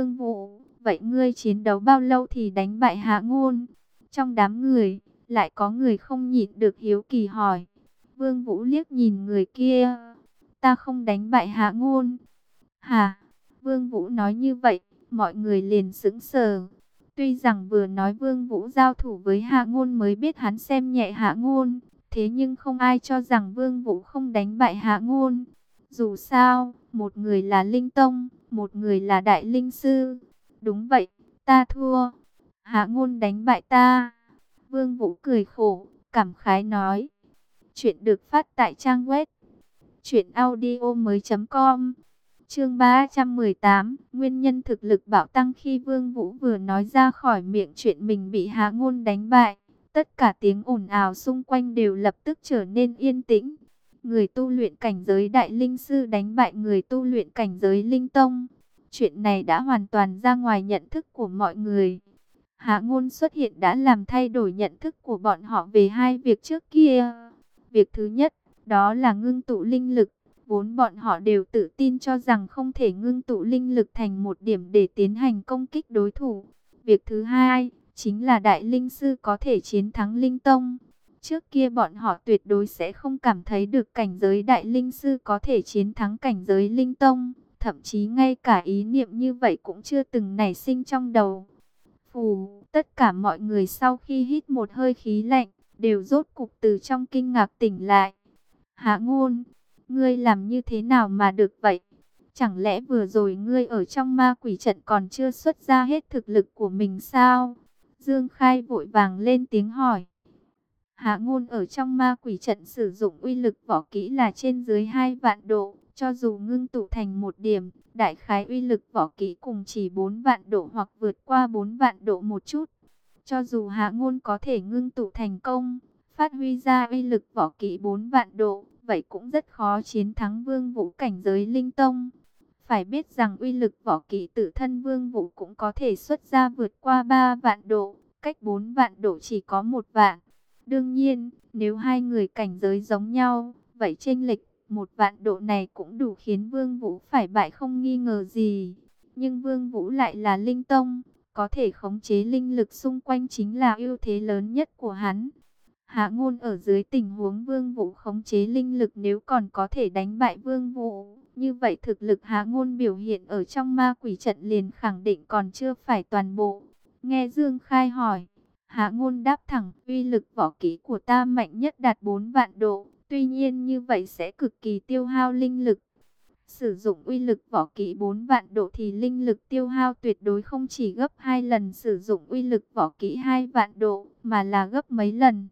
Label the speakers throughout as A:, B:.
A: Vương Vũ, vậy ngươi chiến đấu bao lâu thì đánh bại Hạ Ngôn? Trong đám người, lại có người không nhịn được hiếu kỳ hỏi. Vương Vũ liếc nhìn người kia. Ta không đánh bại Hạ Ngôn. Hả? Vương Vũ nói như vậy, mọi người liền sững sờ. Tuy rằng vừa nói Vương Vũ giao thủ với Hạ Ngôn mới biết hắn xem nhẹ Hạ Ngôn, thế nhưng không ai cho rằng Vương Vũ không đánh bại Hạ Ngôn. Dù sao, một người là Linh Tông, một người là Đại Linh Sư. Đúng vậy, ta thua. Hạ Ngôn đánh bại ta. Vương Vũ cười khổ, cảm khái nói. Chuyện được phát tại trang web truyệnaudiomoi.com. Chương 318, nguyên nhân thực lực bạo tăng. Khi Vương Vũ vừa nói ra khỏi miệng chuyện mình bị Hạ Ngôn đánh bại, tất cả tiếng ồn ào xung quanh đều lập tức trở nên yên tĩnh. Người tu luyện cảnh giới Đại Linh Sư đánh bại người tu luyện cảnh giới Linh Tông. Chuyện này đã hoàn toàn ra ngoài nhận thức của mọi người. Hạ Ngôn xuất hiện đã làm thay đổi nhận thức của bọn họ về hai việc trước kia. Việc thứ nhất, đó là ngưng tụ linh lực. Vốn bọn họ đều tự tin cho rằng không thể ngưng tụ linh lực thành một điểm để tiến hành công kích đối thủ. Việc thứ hai, chính là Đại Linh Sư có thể chiến thắng Linh Tông. Trước kia bọn họ tuyệt đối sẽ không cảm thấy được cảnh giới Đại Linh Sư có thể chiến thắng cảnh giới Linh Tông. Thậm chí ngay cả ý niệm như vậy cũng chưa từng nảy sinh trong đầu. Phù, tất cả mọi người sau khi hít một hơi khí lạnh, đều rốt cục từ trong kinh ngạc tỉnh lại. Hạ Ngôn, ngươi làm như thế nào mà được vậy? Chẳng lẽ vừa rồi ngươi ở trong ma quỷ trận còn chưa xuất ra hết thực lực của mình sao? Dương Khai vội vàng lên tiếng hỏi. Hạ Ngôn ở trong ma quỷ trận sử dụng uy lực võ kỹ là trên dưới 2 vạn độ. Cho dù ngưng tụ thành một điểm, đại khái uy lực võ kỹ cùng chỉ 4 vạn độ hoặc vượt qua 4 vạn độ một chút. Cho dù Hạ Ngôn có thể ngưng tụ thành công, phát huy ra uy lực võ kỹ 4 vạn độ, vậy cũng rất khó chiến thắng Vương Vũ cảnh giới Linh Tông. Phải biết rằng uy lực võ kỹ tự thân Vương Vũ cũng có thể xuất ra vượt qua 3 vạn độ, cách 4 vạn độ chỉ có 1 vạn. Đương nhiên, nếu hai người cảnh giới giống nhau, vậy chênh lệch 1 vạn độ này cũng đủ khiến Vương Vũ phải bại không nghi ngờ gì. Nhưng Vương Vũ lại là Linh Tông, có thể khống chế linh lực xung quanh chính là ưu thế lớn nhất của hắn. Hạ Ngôn ở dưới tình huống Vương Vũ khống chế linh lực nếu còn có thể đánh bại Vương Vũ, như vậy thực lực Hạ Ngôn biểu hiện ở trong ma quỷ trận liền khẳng định còn chưa phải toàn bộ. Nghe Dương Khai hỏi, Hạ Ngôn đáp thẳng, uy lực võ kỹ của ta mạnh nhất đạt 4 vạn độ, tuy nhiên như vậy sẽ cực kỳ tiêu hao linh lực. Sử dụng uy lực võ kỹ 4 vạn độ thì linh lực tiêu hao tuyệt đối không chỉ gấp 2 lần sử dụng uy lực võ kỹ 2 vạn độ, mà là gấp mấy lần.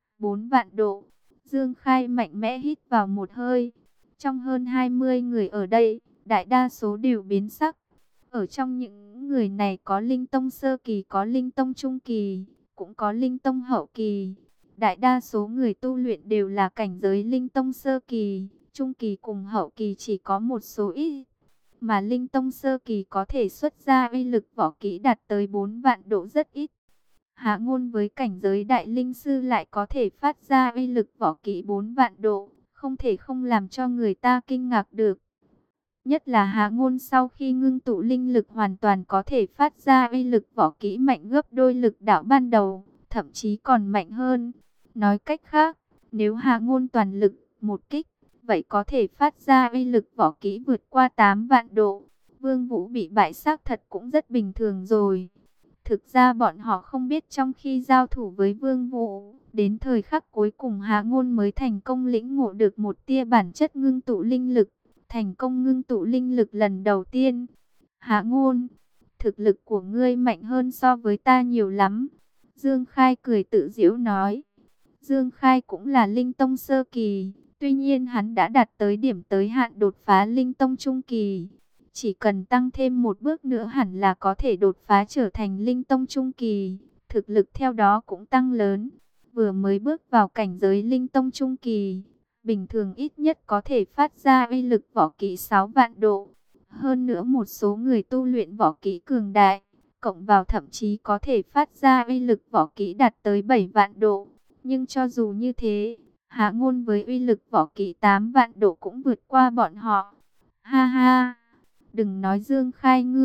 A: 4 vạn độ. Dương Khai mạnh mẽ hít vào một hơi. Trong hơn 20 người ở đây, đại đa số đều biến sắc. Ở trong những người này có Linh Tông sơ kỳ, có Linh Tông trung kỳ, cũng có Linh Tông hậu kỳ. Đại đa số người tu luyện đều là cảnh giới Linh Tông sơ kỳ, trung kỳ cùng hậu kỳ chỉ có một số ít. Mà Linh Tông sơ kỳ có thể xuất ra uy lực võ kỹ đạt tới 4 vạn độ rất ít. Hạ Ngôn với cảnh giới Đại Linh Sư lại có thể phát ra uy lực võ kỹ 4 vạn độ, không thể không làm cho người ta kinh ngạc được. Nhất là Hạ Ngôn sau khi ngưng tụ linh lực hoàn toàn có thể phát ra uy lực võ kỹ mạnh gấp đôi lực đạo ban đầu, thậm chí còn mạnh hơn. Nói cách khác, nếu Hạ Ngôn toàn lực một kích, vậy có thể phát ra uy lực võ kỹ vượt qua 8 vạn độ. Vương Vũ bị bại xác thật cũng rất bình thường rồi. Thực ra bọn họ không biết trong khi giao thủ với Vương Vũ, đến thời khắc cuối cùng Hạ Ngôn mới thành công lĩnh ngộ được một tia bản chất ngưng tụ linh lực, thành công ngưng tụ linh lực lần đầu tiên. Hạ Ngôn, thực lực của ngươi mạnh hơn so với ta nhiều lắm. Dương Khai cười tự giễu nói. Dương Khai cũng là Linh Tông sơ kỳ, tuy nhiên hắn đã đạt tới điểm tới hạn đột phá Linh Tông trung kỳ. Chỉ cần tăng thêm một bước nữa hẳn là có thể đột phá trở thành Linh Tông trung kỳ, thực lực theo đó cũng tăng lớn. Vừa mới bước vào cảnh giới Linh Tông trung kỳ, bình thường ít nhất có thể phát ra uy lực võ kỹ 6 vạn độ. Hơn nữa một số người tu luyện võ kỹ cường đại, cộng vào thậm chí có thể phát ra uy lực võ kỹ đạt tới 7 vạn độ. Nhưng cho dù như thế, Hạ Ngôn với uy lực võ kỹ 8 vạn độ cũng vượt qua bọn họ. Ha ha! Đừng nói Dương Khai ngươi,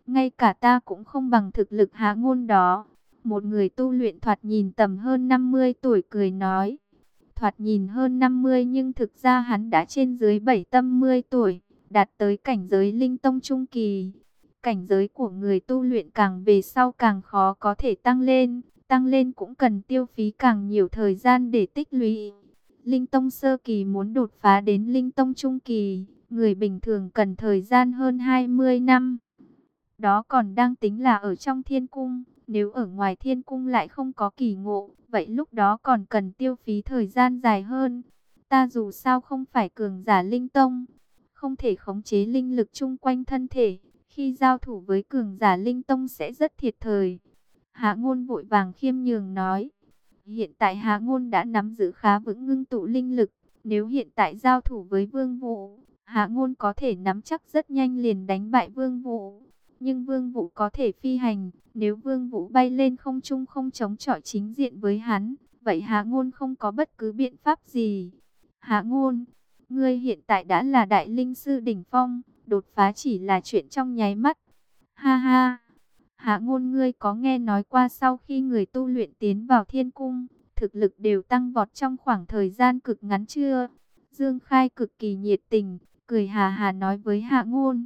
A: ngay cả ta cũng không bằng thực lực Hạ Ngôn đó. Một người tu luyện thoạt nhìn tầm hơn 50 tuổi cười nói. Thoạt nhìn hơn 50 nhưng thực ra hắn đã trên dưới 70 tuổi, đạt tới cảnh giới linh tông trung kỳ. Cảnh giới của người tu luyện càng về sau càng khó có thể tăng lên cũng cần tiêu phí càng nhiều thời gian để tích lũy. Linh tông sơ kỳ muốn đột phá đến linh tông trung kỳ, người bình thường cần thời gian hơn 20 năm. Đó còn đang tính là ở trong thiên cung, nếu ở ngoài thiên cung lại không có kỳ ngộ, vậy lúc đó còn cần tiêu phí thời gian dài hơn. Ta dù sao không phải cường giả linh tông, không thể khống chế linh lực chung quanh thân thể, khi giao thủ với cường giả linh tông sẽ rất thiệt thòi. Hạ Ngôn vội vàng khiêm nhường nói. Hiện tại Hạ Ngôn đã nắm giữ khá vững ngưng tụ linh lực, nếu hiện tại giao thủ với Vương Vũ, Hạ Ngôn có thể nắm chắc rất nhanh liền đánh bại Vương Vũ. Nhưng Vương Vũ có thể phi hành, nếu Vương Vũ bay lên không trung không chống chọi chính diện với hắn, vậy Hạ Ngôn không có bất cứ biện pháp gì. Hạ Ngôn, ngươi hiện tại đã là đại linh sư đỉnh phong, đột phá chỉ là chuyện trong nháy mắt. Ha ha, Hạ Ngôn, ngươi có nghe nói qua sau khi người tu luyện tiến vào thiên cung, thực lực đều tăng vọt trong khoảng thời gian cực ngắn chưa? Dương Khai cực kỳ nhiệt tình, cười hà hà nói với Hạ Ngôn.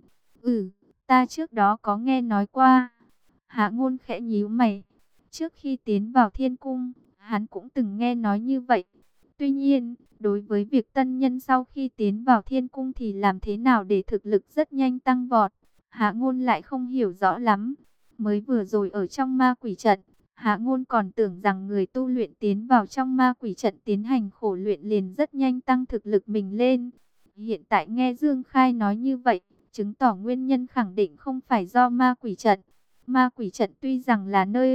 A: Ta trước đó có nghe nói qua. Hạ Ngôn khẽ nhíu mày. Trước khi tiến vào thiên cung, hắn cũng từng nghe nói như vậy. Tuy nhiên, đối với việc tân nhân sau khi tiến vào thiên cung thì làm thế nào để thực lực rất nhanh tăng vọt, Hạ Ngôn lại không hiểu rõ lắm. Mới vừa rồi ở trong ma quỷ trận, Hạ Ngôn còn tưởng rằng người tu luyện tiến vào trong ma quỷ trận tiến hành khổ luyện liền rất nhanh tăng thực lực mình lên. Hiện tại nghe Dương Khai nói như vậy, chứng tỏ nguyên nhân khẳng định không phải do ma quỷ trận. Ma quỷ trận tuy rằng là nơi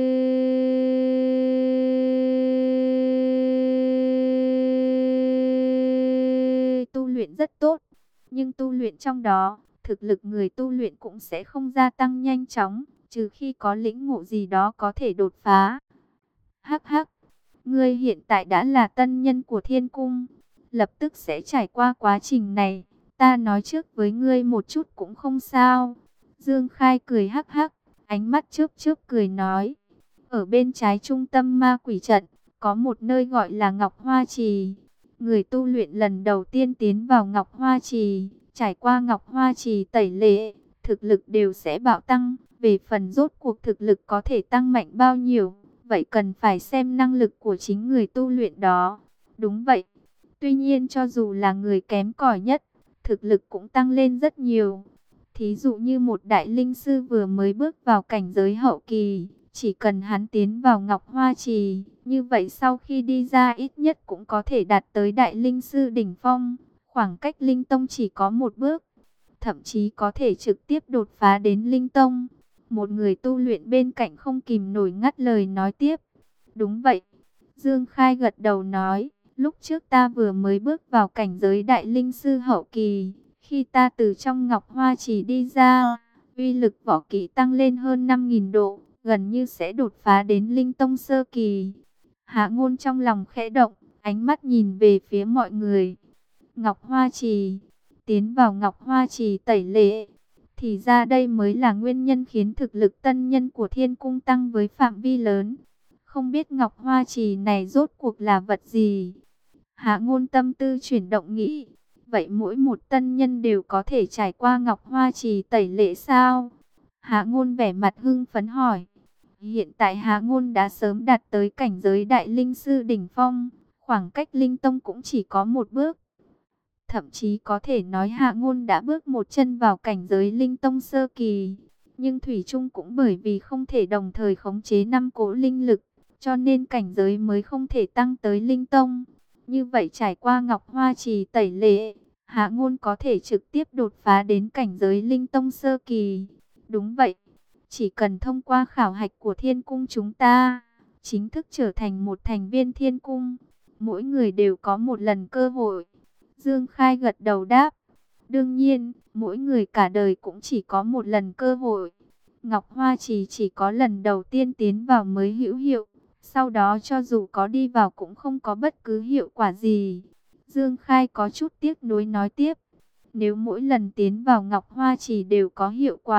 A: tu luyện rất tốt, nhưng tu luyện trong đó, thực lực người tu luyện cũng sẽ không gia tăng nhanh chóng, trừ khi có lĩnh ngộ gì đó có thể đột phá. Hắc hắc, ngươi hiện tại đã là tân nhân của thiên cung, lập tức sẽ trải qua quá trình này. Ta nói trước với ngươi một chút cũng không sao. Dương Khai cười hắc hắc, ánh mắt chớp chớp cười nói. Ở bên trái trung tâm ma quỷ trận, có một nơi gọi là Ngọc Hoa Trì. Người tu luyện lần đầu tiên tiến vào Ngọc Hoa Trì, trải qua Ngọc Hoa Trì tẩy lễ, thực lực đều sẽ bạo tăng. Về phần rốt cuộc thực lực có thể tăng mạnh bao nhiêu, vậy cần phải xem năng lực của chính người tu luyện đó. Đúng vậy. Tuy nhiên cho dù là người kém cỏi nhất, thực lực cũng tăng lên rất nhiều. Thí dụ như một đại linh sư vừa mới bước vào cảnh giới hậu kỳ, chỉ cần hắn tiến vào Ngọc Hoa Trì, như vậy sau khi đi ra ít nhất cũng có thể đạt tới đại linh sư đỉnh phong. Khoảng cách linh tông chỉ có một bước, thậm chí có thể trực tiếp đột phá đến linh tông. Một người tu luyện bên cạnh không kìm nổi ngắt lời nói tiếp. Đúng vậy. Dương Khai gật đầu nói. Lúc trước ta vừa mới bước vào cảnh giới đại linh sư hậu kỳ. Khi ta từ trong Ngọc Hoa Trì đi ra, uy lực võ kỹ tăng lên hơn 5.000 độ. Gần như sẽ đột phá đến linh tông sơ kỳ. Hạ Ngôn trong lòng khẽ động, ánh mắt nhìn về phía mọi người. Ngọc Hoa Trì. Tiến vào Ngọc Hoa Trì tẩy lễ. Thì ra đây mới là nguyên nhân khiến thực lực tân nhân của thiên cung tăng với phạm vi lớn. Không biết Ngọc Hoa Trì này rốt cuộc là vật gì? Hạ Ngôn tâm tư chuyển động nghĩ. Vậy mỗi một tân nhân đều có thể trải qua Ngọc Hoa Trì tẩy lễ sao? Hạ Ngôn vẻ mặt hưng phấn hỏi. Hiện tại Hạ Ngôn đã sớm đạt tới cảnh giới đại linh sư đỉnh phong. Khoảng cách linh tông cũng chỉ có một bước. Thậm chí có thể nói Hạ Ngôn đã bước một chân vào cảnh giới linh tông sơ kỳ. Nhưng thủy chung cũng bởi vì không thể đồng thời khống chế 5 cỗ linh lực, cho nên cảnh giới mới không thể tăng tới linh tông. Như vậy trải qua Ngọc Hoa Trì tẩy lễ, Hạ Ngôn có thể trực tiếp đột phá đến cảnh giới linh tông sơ kỳ. Đúng vậy, chỉ cần thông qua khảo hạch của thiên cung chúng ta, chính thức trở thành một thành viên thiên cung, mỗi người đều có một lần cơ hội. Dương Khai gật đầu đáp. Đương nhiên, mỗi người cả đời cũng chỉ có một lần cơ hội. Ngọc Hoa chỉ có lần đầu tiên tiến vào mới hữu hiệu. Sau đó cho dù có đi vào cũng không có bất cứ hiệu quả gì. Dương Khai có chút tiếc nuối nói tiếp. Nếu mỗi lần tiến vào Ngọc Hoa Trì đều có hiệu quả,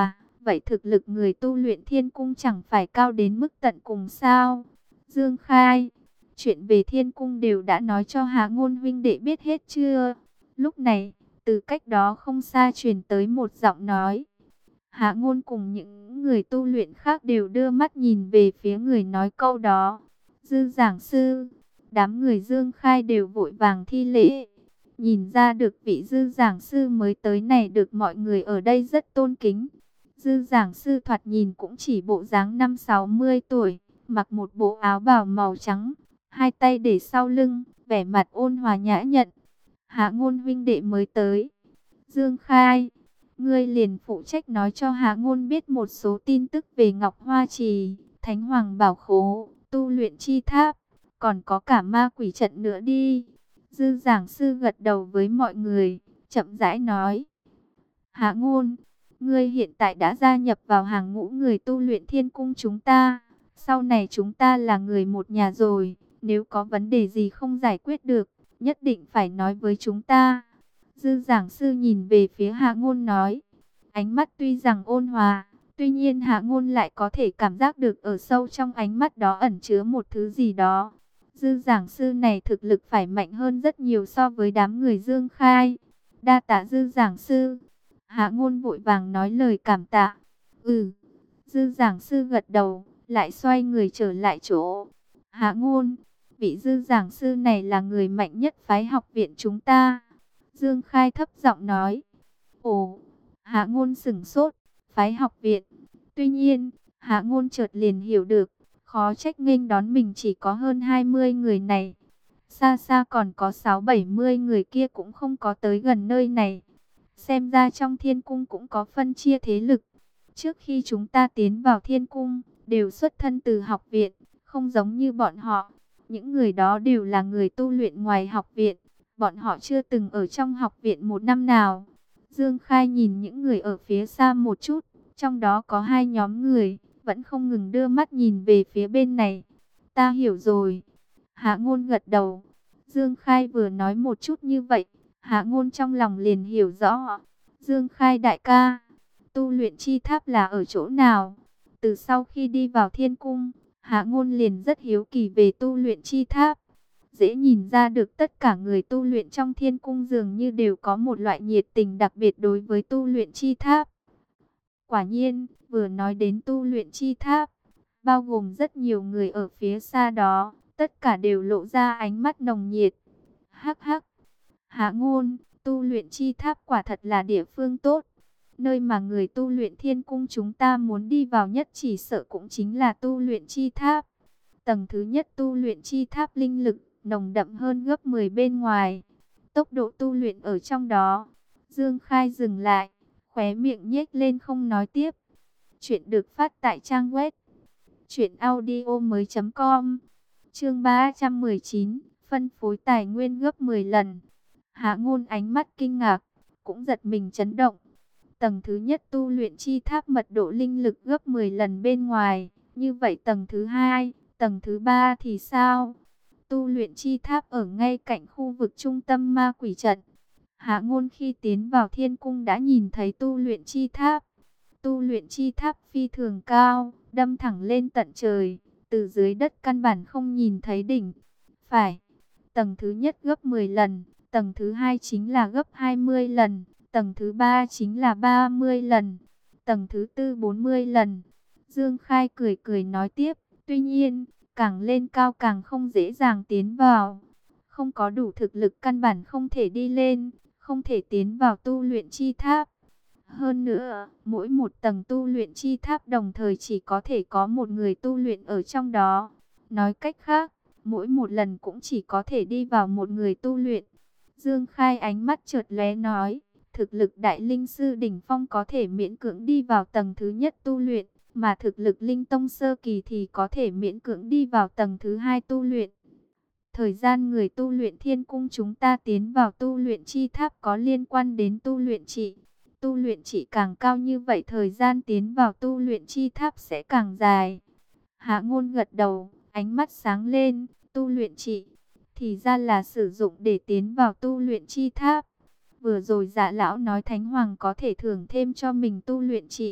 A: vậy thực lực người tu luyện thiên cung chẳng phải cao đến mức tận cùng sao? Dương Khai, chuyện về thiên cung đều đã nói cho Hạ Ngôn huynh đệ biết hết chưa? Lúc này, từ cách đó không xa truyền tới một giọng nói. Hạ Ngôn cùng những người tu luyện khác đều đưa mắt nhìn về phía người nói câu đó. Dư giảng sư, đám người Dương Khai đều vội vàng thi lễ. Nhìn ra được vị dư giảng sư mới tới này được mọi người ở đây rất tôn kính. Dư giảng sư thoạt nhìn cũng chỉ bộ dáng 50-60 tuổi, mặc một bộ áo bào màu trắng, hai tay để sau lưng, vẻ mặt ôn hòa nhã nhặn. Hạ Ngôn huynh đệ mới tới. Dương Khai, ngươi liền phụ trách nói cho Hạ Ngôn biết một số tin tức về Ngọc Hoa Trì, Thánh Hoàng Bảo Khố, tu luyện chi tháp, còn có cả ma quỷ trận nữa đi. Dư giảng sư gật đầu với mọi người, chậm rãi nói. Hạ Ngôn, ngươi hiện tại đã gia nhập vào hàng ngũ người tu luyện thiên cung chúng ta. Sau này chúng ta là người một nhà rồi, nếu có vấn đề gì không giải quyết được, nhất định phải nói với chúng ta. Dư giảng sư nhìn về phía Hạ Ngôn nói, ánh mắt tuy rằng ôn hòa, tuy nhiên Hạ Ngôn lại có thể cảm giác được ở sâu trong ánh mắt đó ẩn chứa một thứ gì đó. Dư giảng sư này thực lực phải mạnh hơn rất nhiều so với đám người Dương Khai. Đa tạ dư giảng sư. Hạ Ngôn vội vàng nói lời cảm tạ. Dư giảng sư gật đầu, lại xoay người trở lại chỗ. Hạ Ngôn, vị dư giảng sư này là người mạnh nhất phái học viện chúng ta. Dương Khai thấp giọng nói. Ồ, Hạ Ngôn sửng sốt, phái học viện. Tuy nhiên, Hạ Ngôn chợt liền hiểu được, khó trách nghênh đón mình chỉ có hơn 20 người này. Xa xa còn có 6-70 người kia cũng không có tới gần nơi này. Xem ra trong thiên cung cũng có phân chia thế lực. Trước khi chúng ta tiến vào thiên cung, đều xuất thân từ học viện, không giống như bọn họ. Những người đó đều là người tu luyện ngoài học viện. Bọn họ chưa từng ở trong học viện một năm nào. Dương Khai nhìn những người ở phía xa một chút, trong đó có hai nhóm người, vẫn không ngừng đưa mắt nhìn về phía bên này. Ta hiểu rồi. Hạ Ngôn gật đầu. Dương Khai vừa nói một chút như vậy, Hạ Ngôn trong lòng liền hiểu rõ. Dương Khai đại ca, tu luyện chi tháp là ở chỗ nào? Từ sau khi đi vào thiên cung, Hạ Ngôn liền rất hiếu kỳ về tu luyện chi tháp. Dễ nhìn ra được tất cả người tu luyện trong thiên cung dường như đều có một loại nhiệt tình đặc biệt đối với tu luyện chi tháp. Quả nhiên, vừa nói đến tu luyện chi tháp, bao gồm rất nhiều người ở phía xa đó, tất cả đều lộ ra ánh mắt nồng nhiệt. Hắc hắc, Hạ Ngôn, tu luyện chi tháp quả thật là địa phương tốt. Nơi mà người tu luyện thiên cung chúng ta muốn đi vào nhất chỉ sợ cũng chính là tu luyện chi tháp. Tầng thứ nhất tu luyện chi tháp linh lực nồng đậm hơn gấp 10 bên ngoài. Tốc độ tu luyện ở trong đó. Dương Khai dừng lại, khóe miệng nhếch lên không nói tiếp. Chuyện được phát tại trang web truyệnaudiomoi.com. Chương 319, phân phối tài nguyên gấp 10 lần. Hạ Ngôn ánh mắt kinh ngạc, cũng giật mình chấn động. Tầng thứ nhất tu luyện chi tháp mật độ linh lực gấp 10 lần bên ngoài, như vậy tầng thứ hai, tầng thứ ba thì sao? Tu luyện chi tháp ở ngay cạnh khu vực trung tâm ma quỷ trận. Hạ Ngôn khi tiến vào thiên cung đã nhìn thấy tu luyện chi tháp. Tu luyện chi tháp phi thường cao, đâm thẳng lên tận trời, từ dưới đất căn bản không nhìn thấy đỉnh. Phải, tầng thứ nhất gấp 10 lần, tầng thứ hai chính là gấp 20 lần, tầng thứ ba chính là 30 lần, tầng thứ tư 40 lần. Dương Khai cười cười nói tiếp, tuy nhiên, càng lên cao càng không dễ dàng tiến vào. Không có đủ thực lực căn bản không thể đi lên, không thể tiến vào tu luyện chi tháp. Hơn nữa, mỗi một tầng tu luyện chi tháp đồng thời chỉ có thể có một người tu luyện ở trong đó. Nói cách khác, mỗi một lần cũng chỉ có thể đi vào một người tu luyện. Dương Khai ánh mắt chợt lóe nói, thực lực đại linh sư đỉnh phong có thể miễn cưỡng đi vào tầng thứ nhất tu luyện, mà thực lực linh tông sơ kỳ thì có thể miễn cưỡng đi vào tầng thứ hai tu luyện. Thời gian người tu luyện thiên cung chúng ta tiến vào tu luyện chi tháp có liên quan đến tu luyện trị. Tu luyện trị càng cao như vậy thời gian tiến vào tu luyện chi tháp sẽ càng dài. Hạ Ngôn gật đầu, ánh mắt sáng lên, tu luyện trị thì ra là sử dụng để tiến vào tu luyện chi tháp. Vừa rồi Dạ lão nói Thánh Hoàng có thể thưởng thêm cho mình tu luyện trị,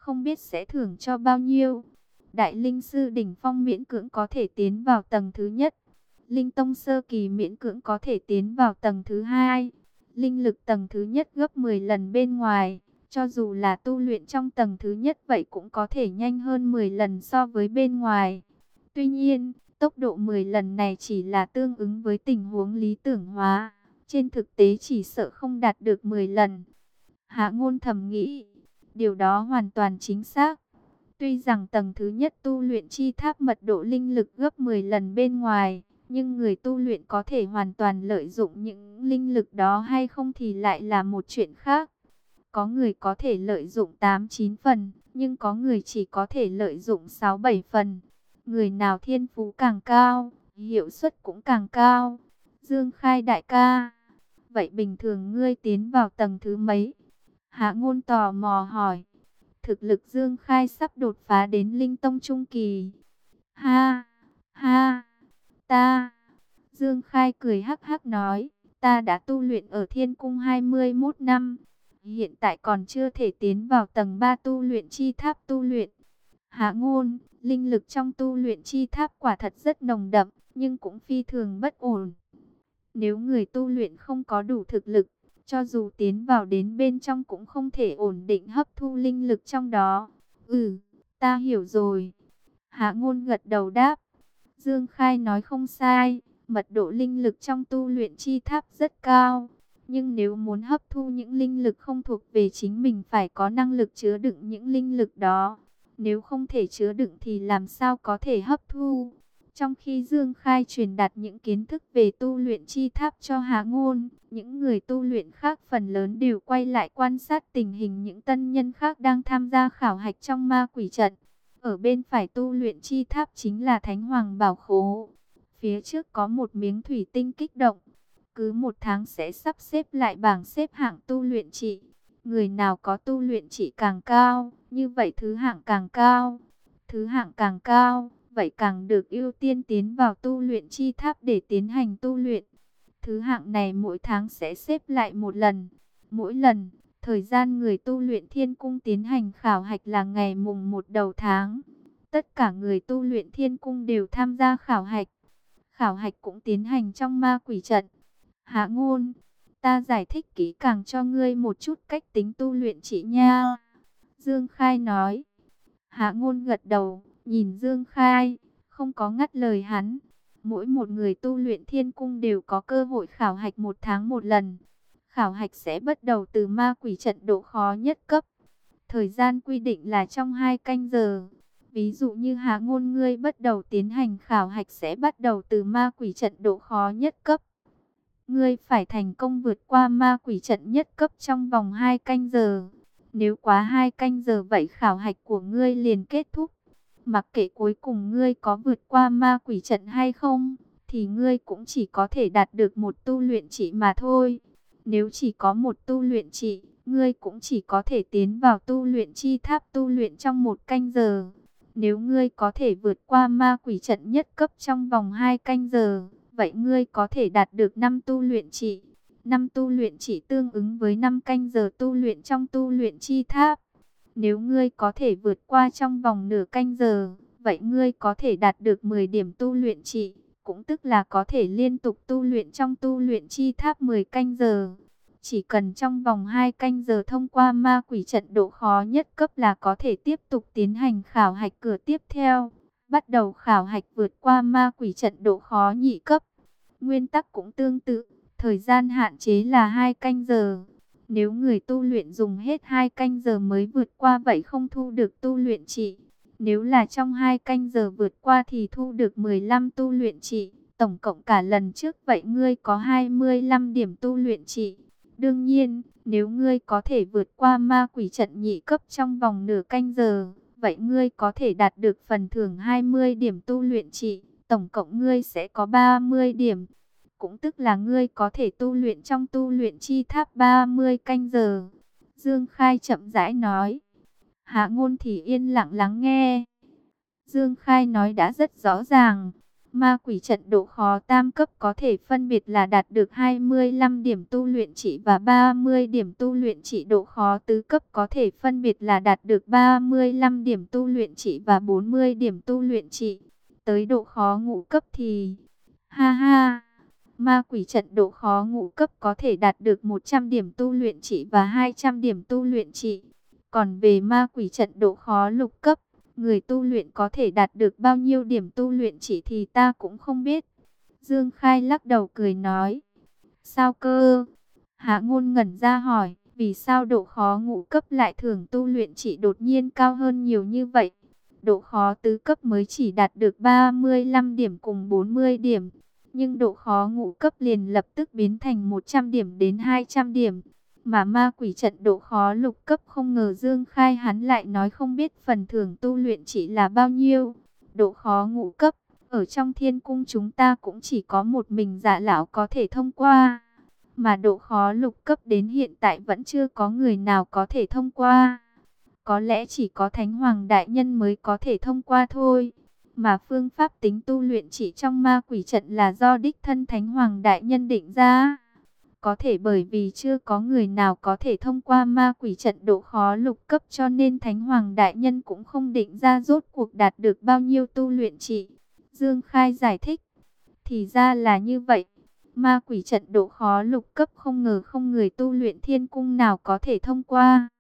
A: không biết sẽ thưởng cho bao nhiêu. Đại linh sư đỉnh phong miễn cưỡng có thể tiến vào tầng thứ nhất. Linh tông sơ kỳ miễn cưỡng có thể tiến vào tầng thứ hai. Linh lực tầng thứ nhất gấp 10 lần bên ngoài. Cho dù là tu luyện trong tầng thứ nhất vậy cũng có thể nhanh hơn 10 lần so với bên ngoài. Tuy nhiên, tốc độ 10 lần này chỉ là tương ứng với tình huống lý tưởng hóa. Trên thực tế chỉ sợ không đạt được 10 lần. Hạ Ngôn thầm nghĩ, điều đó hoàn toàn chính xác. Tuy rằng tầng thứ nhất tu luyện chi tháp mật độ linh lực gấp 10 lần bên ngoài, nhưng người tu luyện có thể hoàn toàn lợi dụng những linh lực đó hay không thì lại là một chuyện khác. Có người có thể lợi dụng 8-9 phần, nhưng có người chỉ có thể lợi dụng 6-7 phần. Người nào thiên phú càng cao, hiệu suất cũng càng cao. Dương Khai đại ca, vậy bình thường ngươi tiến vào tầng thứ mấy? Hạ Ngôn tò mò hỏi. Thực lực Dương Khai sắp đột phá đến Linh Tông Trung Kỳ. Ha, ha, ta. Dương Khai cười hắc hắc nói, ta đã tu luyện ở Thiên Cung 21 năm. Hiện tại còn chưa thể tiến vào tầng 3 tu luyện chi tháp tu luyện. Hạ Ngôn, linh lực trong tu luyện chi tháp quả thật rất nồng đậm, nhưng cũng phi thường bất ổn. Nếu người tu luyện không có đủ thực lực, cho dù tiến vào đến bên trong cũng không thể ổn định hấp thu linh lực trong đó. Ta hiểu rồi. Hạ Ngôn gật đầu đáp. Dương Khai nói không sai, mật độ linh lực trong tu luyện chi tháp rất cao. Nhưng nếu muốn hấp thu những linh lực không thuộc về chính mình phải có năng lực chứa đựng những linh lực đó. Nếu không thể chứa đựng thì làm sao có thể hấp thu? Trong khi Dương Khai truyền đạt những kiến thức về tu luyện chi tháp cho Hạ Ngôn, những người tu luyện khác phần lớn đều quay lại quan sát tình hình những tân nhân khác đang tham gia khảo hạch trong ma quỷ trận. Ở bên phải tu luyện chi tháp chính là Thánh Hoàng Bảo Khố. Phía trước có một miếng thủy tinh kích động. Cứ một tháng sẽ sắp xếp lại bảng xếp hạng tu luyện trị. Người nào có tu luyện trị càng cao, như vậy thứ hạng càng cao. Thứ hạng càng cao, vậy càng được ưu tiên tiến vào tu luyện chi tháp để tiến hành tu luyện. Thứ hạng này mỗi tháng sẽ xếp lại một lần. Mỗi lần, thời gian người tu luyện Thiên Cung tiến hành khảo hạch là ngày mùng 1 đầu tháng. Tất cả người tu luyện Thiên Cung đều tham gia khảo hạch. Khảo hạch cũng tiến hành trong ma quỷ trận. Hạ Ngôn, ta giải thích kỹ càng cho ngươi một chút cách tính tu luyện trị nha. Dương Khai nói. Hạ Ngôn gật đầu, nhìn Dương Khai, không có ngắt lời hắn. Mỗi một người tu luyện Thiên Cung đều có cơ hội khảo hạch một tháng một lần. Khảo hạch sẽ bắt đầu từ ma quỷ trận độ khó nhất cấp. Thời gian quy định là trong 2 canh giờ. Ví dụ như Hạ Ngôn ngươi bắt đầu tiến hành khảo hạch sẽ bắt đầu từ ma quỷ trận độ khó nhất cấp. Ngươi phải thành công vượt qua ma quỷ trận nhất cấp trong vòng 2 canh giờ. Nếu quá 2 canh giờ vậy khảo hạch của ngươi liền kết thúc. Mặc kệ cuối cùng ngươi có vượt qua ma quỷ trận hay không, thì ngươi cũng chỉ có thể đạt được một tu luyện trị mà thôi. Nếu chỉ có một tu luyện trị, ngươi cũng chỉ có thể tiến vào tu luyện chi tháp tu luyện trong 1 canh giờ. Nếu ngươi có thể vượt qua ma quỷ trận nhất cấp trong vòng 2 canh giờ, vậy ngươi có thể đạt được 5 tu luyện trị. 5 tu luyện trị tương ứng với 5 canh giờ tu luyện trong tu luyện chi tháp. Nếu ngươi có thể vượt qua trong vòng nửa canh giờ, vậy ngươi có thể đạt được 10 điểm tu luyện trị, cũng tức là có thể liên tục tu luyện trong tu luyện chi tháp 10 canh giờ. Chỉ cần trong vòng 2 canh giờ thông qua ma quỷ trận độ khó nhất cấp là có thể tiếp tục tiến hành khảo hạch cửa tiếp theo. Bắt đầu khảo hạch vượt qua ma quỷ trận độ khó nhị cấp. Nguyên tắc cũng tương tự, thời gian hạn chế là 2 canh giờ. Nếu người tu luyện dùng hết 2 canh giờ mới vượt qua vậy không thu được tu luyện trị. Nếu là trong 2 canh giờ vượt qua thì thu được 15 tu luyện trị. Tổng cộng cả lần trước vậy ngươi có 25 điểm tu luyện trị. Đương nhiên, nếu ngươi có thể vượt qua ma quỷ trận nhị cấp trong vòng nửa canh giờ, vậy ngươi có thể đạt được phần thưởng 20 điểm tu luyện trị. Tổng cộng ngươi sẽ có 30 điểm. Cũng tức là ngươi có thể tu luyện trong tu luyện chi tháp 30 canh giờ. Dương Khai chậm rãi nói. Hạ Ngôn thì yên lặng lắng nghe. Dương Khai nói đã rất rõ ràng. Ma quỷ trận độ khó tam cấp có thể phân biệt là đạt được 25 điểm tu luyện trị và 30 điểm tu luyện trị. Độ khó tứ cấp có thể phân biệt là đạt được 35 điểm tu luyện trị và 40 điểm tu luyện trị. Tới độ khó ngũ cấp thì... Ha ha! Ma quỷ trận độ khó ngũ cấp có thể đạt được 100 điểm tu luyện trị và 200 điểm tu luyện trị. Còn về ma quỷ trận độ khó lục cấp, người tu luyện có thể đạt được bao nhiêu điểm tu luyện trị thì ta cũng không biết. Dương Khai lắc đầu cười nói. Sao cơ? Hạ Ngôn ngẩn ra hỏi, vì sao độ khó ngũ cấp lại thường tu luyện trị đột nhiên cao hơn nhiều như vậy? Độ khó tứ cấp mới chỉ đạt được 35 điểm cùng 40 điểm. Nhưng độ khó ngũ cấp liền lập tức biến thành 100 điểm đến 200 điểm. Mà ma quỷ trận độ khó lục cấp không ngờ Dương Khai hắn lại nói không biết phần thưởng tu luyện chỉ là bao nhiêu. Độ khó ngũ cấp, ở trong thiên cung chúng ta cũng chỉ có một mình Dạ lão có thể thông qua. Mà độ khó lục cấp đến hiện tại vẫn chưa có người nào có thể thông qua. Có lẽ chỉ có Thánh Hoàng Đại Nhân mới có thể thông qua thôi. Mà phương pháp tính tu luyện chỉ trong ma quỷ trận là do đích thân Thánh Hoàng Đại Nhân định ra. Có thể bởi vì chưa có người nào có thể thông qua ma quỷ trận độ khó lục cấp cho nên Thánh Hoàng Đại Nhân cũng không định ra rốt cuộc đạt được bao nhiêu tu luyện trị. Dương Khai giải thích. Thì ra là như vậy. Ma quỷ trận độ khó lục cấp không ngờ không người tu luyện thiên cung nào có thể thông qua.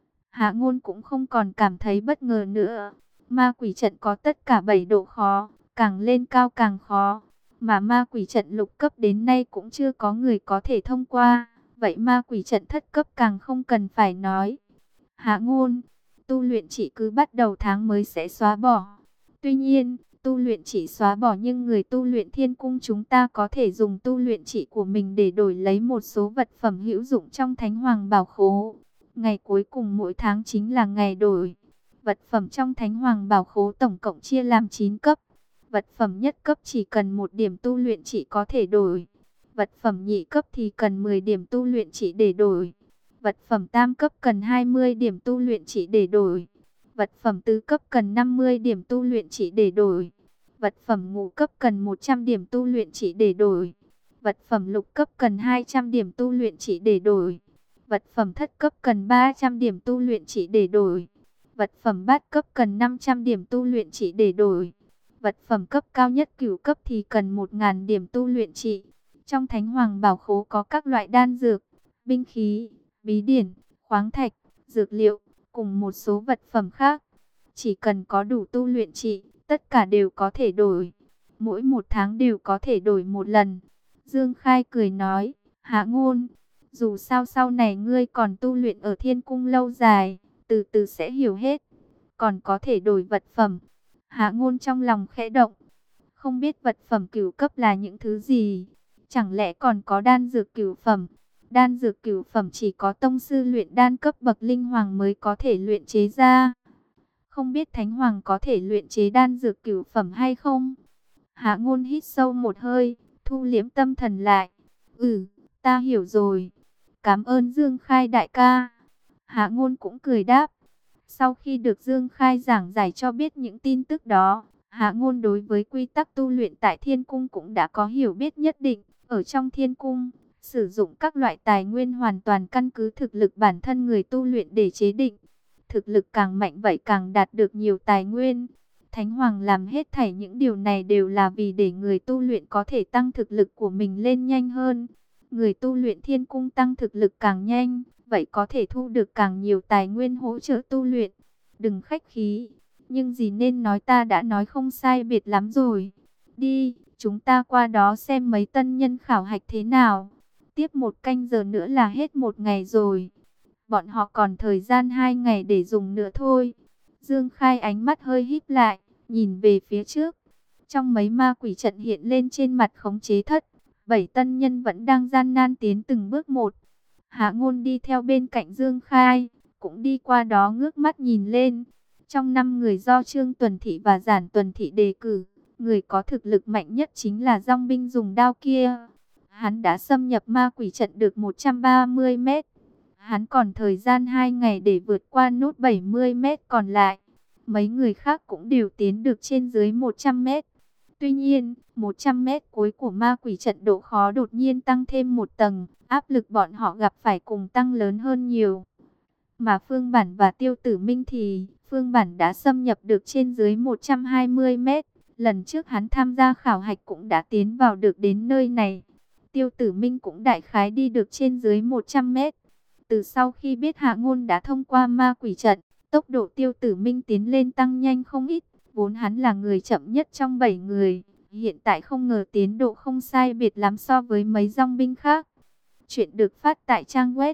A: Hạ Ngôn cũng không còn cảm thấy bất ngờ nữa. Ma quỷ trận có tất cả 7 độ khó, càng lên cao càng khó. Mà ma quỷ trận lục cấp đến nay cũng chưa có người có thể thông qua. Vậy ma quỷ trận thất cấp càng không cần phải nói. Hạ Ngôn, tu luyện chỉ cứ bắt đầu tháng mới sẽ xóa bỏ. Tuy nhiên, tu luyện chỉ xóa bỏ nhưng người tu luyện thiên cung chúng ta có thể dùng tu luyện chỉ của mình để đổi lấy một số vật phẩm hữu dụng trong Thánh Hoàng Bảo Khố. Ngày cuối cùng mỗi tháng chính là ngày đổi. Vật phẩm trong Thánh Hoàng Bảo Khố tổng cộng chia làm 9 cấp. Vật phẩm nhất cấp chỉ cần 1 điểm tu luyện chỉ có thể đổi. Vật phẩm nhị cấp thì cần 10 điểm tu luyện chỉ để đổi. Vật phẩm tam cấp cần 20 điểm tu luyện chỉ để đổi. Vật phẩm tứ cấp cần 50 điểm tu luyện chỉ để đổi. Vật phẩm ngũ cấp cần 100 điểm tu luyện chỉ để đổi. Vật phẩm lục cấp cần 200 điểm tu luyện chỉ để đổi. Vật phẩm thất cấp cần 300 điểm tu luyện chỉ để đổi. Vật phẩm bát cấp cần 500 điểm tu luyện chỉ để đổi. Vật phẩm cấp cao nhất cửu cấp thì cần 1000 điểm tu luyện trị. Trong Thánh Hoàng Bảo Khố có các loại đan dược, binh khí, bí điển, khoáng thạch, dược liệu, cùng một số vật phẩm khác. Chỉ cần có đủ tu luyện trị, tất cả đều có thể đổi. Mỗi một tháng đều có thể đổi một lần. Dương Khai cười nói, Hạ Ngôn, dù sao sau này ngươi còn tu luyện ở thiên cung lâu dài, từ từ sẽ hiểu hết. Còn có thể đổi vật phẩm. Hạ Ngôn trong lòng khẽ động. Không biết vật phẩm cửu cấp là những thứ gì? Chẳng lẽ còn có đan dược cửu phẩm? Đan dược cửu phẩm chỉ có tông sư luyện đan cấp bậc linh hoàng mới có thể luyện chế ra. Không biết Thánh Hoàng có thể luyện chế đan dược cửu phẩm hay không? Hạ Ngôn hít sâu một hơi, thu liễm tâm thần lại. Ta hiểu rồi. Cảm ơn Dương Khai đại ca. Hạ Ngôn cũng cười đáp. Sau khi được Dương Khai giảng giải cho biết những tin tức đó, Hạ Ngôn đối với quy tắc tu luyện tại Thiên Cung cũng đã có hiểu biết nhất định. Ở trong Thiên Cung, sử dụng các loại tài nguyên hoàn toàn căn cứ thực lực bản thân người tu luyện để chế định. Thực lực càng mạnh vậy càng đạt được nhiều tài nguyên. Thánh Hoàng làm hết thảy những điều này đều là vì để người tu luyện có thể tăng thực lực của mình lên nhanh hơn. Người tu luyện Thiên Cung tăng thực lực càng nhanh, vậy có thể thu được càng nhiều tài nguyên hỗ trợ tu luyện. Đừng khách khí, nhưng gì nên nói ta đã nói không sai biệt lắm rồi. Đi, chúng ta qua đó xem mấy tân nhân khảo hạch thế nào. Tiếp 1 canh giờ nữa là hết 1 ngày rồi. Bọn họ còn thời gian 2 ngày để dùng nữa thôi. Dương Khai ánh mắt hơi híp lại, nhìn về phía trước. Trong mấy ma quỷ trận hiện lên trên mặt khống chế thất, 7 tân nhân vẫn đang gian nan tiến từng bước một. Hạ Ngôn đi theo bên cạnh Dương Khai, cũng đi qua đó ngước mắt nhìn lên. Trong 5 người do Trương Tuần Thị và Giản Tuần Thị đề cử, người có thực lực mạnh nhất chính là dòng binh dùng đao kia. Hắn đã xâm nhập ma quỷ trận được 130 mét. Hắn còn thời gian 2 ngày để vượt qua nốt 70 mét còn lại. Mấy người khác cũng đều tiến được trên dưới 100 mét. Tuy nhiên, 100 mét cuối của ma quỷ trận độ khó đột nhiên tăng thêm một tầng, áp lực bọn họ gặp phải cùng tăng lớn hơn nhiều. Mà Phương Bản và Tiêu Tử Minh thì, Phương Bản đã xâm nhập được trên dưới 120 mét. Lần trước hắn tham gia khảo hạch cũng đã tiến vào được đến nơi này. Tiêu Tử Minh cũng đại khái đi được trên dưới 100 mét. Từ sau khi biết Hạ Ngôn đã thông qua ma quỷ trận, tốc độ Tiêu Tử Minh tiến lên tăng nhanh không ít. Vốn hắn là người chậm nhất trong 7 người. Hiện tại không ngờ tiến độ không sai biệt lắm so với mấy dòng binh khác. Chuyện được phát tại trang web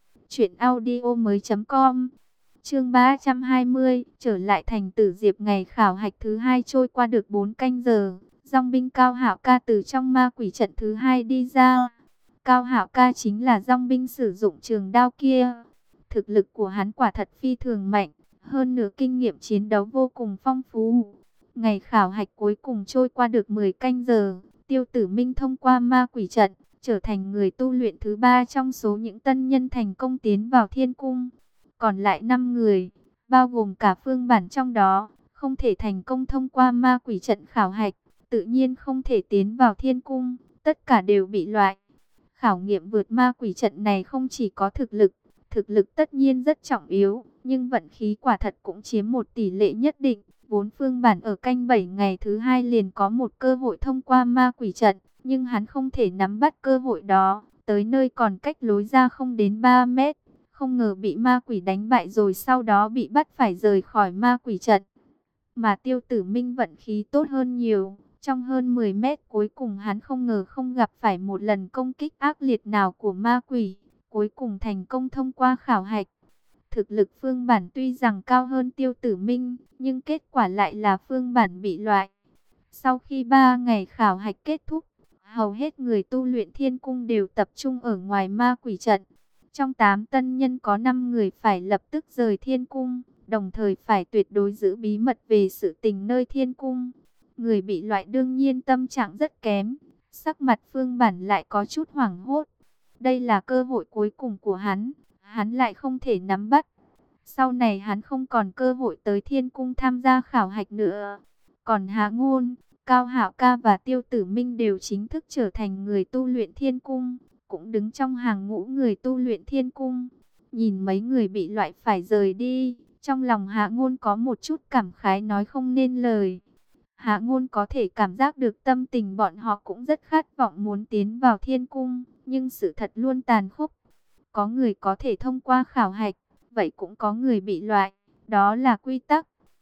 A: truyệnaudiomoi.com. Chương 320, trở lại thành Tử Diệp. Ngày khảo hạch thứ 2 trôi qua được 4 canh giờ. Dòng binh Cao Hạo Ca từ trong ma quỷ trận thứ 2 đi ra. Cao Hạo Ca chính là dòng binh sử dụng trường đao kia. Thực lực của hắn quả thật phi thường mạnh, hơn nữa kinh nghiệm chiến đấu vô cùng phong phú. Ngày khảo hạch cuối cùng trôi qua được 10 canh giờ. Tiêu Tử Minh thông qua ma quỷ trận, trở thành người tu luyện thứ 3 trong số những tân nhân thành công tiến vào thiên cung. Còn lại 5 người, bao gồm cả Phương Bản trong đó, không thể thành công thông qua ma quỷ trận khảo hạch, tự nhiên không thể tiến vào thiên cung, tất cả đều bị loại. Khảo nghiệm vượt ma quỷ trận này không chỉ có thực lực tất nhiên rất trọng yếu, nhưng vận khí quả thật cũng chiếm một tỷ lệ nhất định. Vốn Phương Bản ở canh 7 ngày thứ 2 liền có một cơ hội thông qua ma quỷ trận, nhưng hắn không thể nắm bắt cơ hội đó, tới nơi còn cách lối ra không đến 3 mét. Không ngờ bị ma quỷ đánh bại rồi sau đó bị bắt phải rời khỏi ma quỷ trận. Mà Tiêu Tử Minh vận khí tốt hơn nhiều. Trong hơn 10 mét cuối cùng hắn không ngờ không gặp phải một lần công kích ác liệt nào của ma quỷ. Cuối cùng thành công thông qua khảo hạch. Thực lực Phương Bản tuy rằng cao hơn Tiêu Tử Minh, nhưng kết quả lại là Phương Bản bị loại. Sau khi 3 ngày khảo hạch kết thúc, hầu hết người tu luyện thiên cung đều tập trung ở ngoài ma quỷ trận. Trong 8 tân nhân có 5 người phải lập tức rời thiên cung, đồng thời phải tuyệt đối giữ bí mật về sự tình nơi thiên cung. Người bị loại đương nhiên tâm trạng rất kém, sắc mặt Phương Bản lại có chút hoảng hốt. Đây là cơ hội cuối cùng của hắn lại không thể nắm bắt. Sau này hắn không còn cơ hội tới thiên cung tham gia khảo hạch nữa. Còn Hạ Ngôn, Cao Hạo Ca và Tiêu Tử Minh đều chính thức trở thành người tu luyện thiên cung, cũng đứng trong hàng ngũ người tu luyện thiên cung. Nhìn mấy người bị loại phải rời đi, trong lòng Hạ Ngôn có một chút cảm khái nói không nên lời. Hạ Ngôn có thể cảm giác được tâm tình bọn họ cũng rất khát vọng muốn tiến vào thiên cung, nhưng sự thật luôn tàn khốc. Có người có thể thông qua khảo hạch, vậy cũng có người bị loại, đó là quy tắc.